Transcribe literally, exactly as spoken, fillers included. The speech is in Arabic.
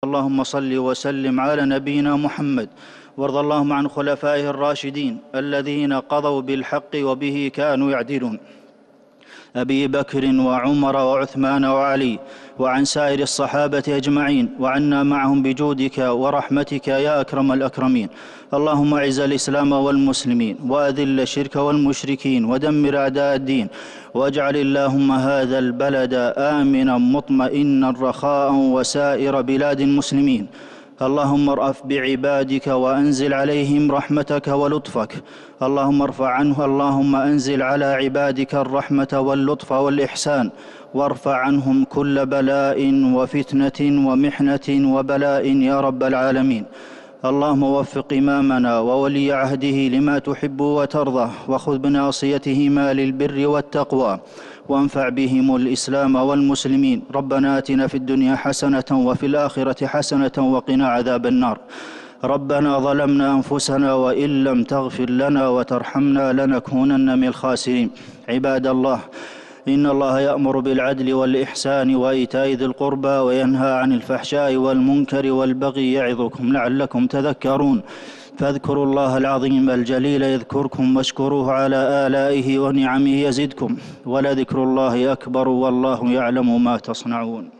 اللهم صل وسلم على نبينا محمد، وارض اللهم عن خلفائه الراشدين الذين قضوا بالحق وبه كانوا يعدلون، أبي بكر وعمر وعثمان وعلي، وعن سائر الصحابة أجمعين، وعنا معهم بجودك ورحمتك يا أكرم الأكرمين. اللهم أعز الإسلام والمسلمين، وأذل الشرك والمشركين، ودمر أعداء الدين، واجعل اللهم هذا البلد آمنا مطمئنا رخاء وسائر بلاد المسلمين. اللهم ارأف بعبادك وأنزل عليهم رحمتك ولطفك. اللهم ارفع عنه اللهم أنزل على عبادك الرحمة واللطف والإحسان، وارفع عنهم كل بلاء وفتنة ومحنة وبلاء يا رب العالمين. اللهم وفق إمامنا وولي عهده لما تحب وترضى، وخذ بناصيتهما للبر والتقوى، وانفع بهم الإسلام والمسلمين. ربنا آتنا في الدنيا حسنة وفي الآخرة حسنة وقنا عذاب النار. ربنا ظلمنا أنفسنا وإن لم تغفر لنا وترحمنا لنكونن من الخاسرين. عباد الله، إن الله يأمر بالعدل والإحسان وإيتاء ذي القربى، وينهى عن الفحشاء والمنكر والبغي، يعظكم لعلكم تذكرون. فاذكروا الله العظيم الجليل يذكركم، واشكروه على آلائه ونعمه يزدكم، ولذكر الله أكبر والله يعلم ما تصنعون.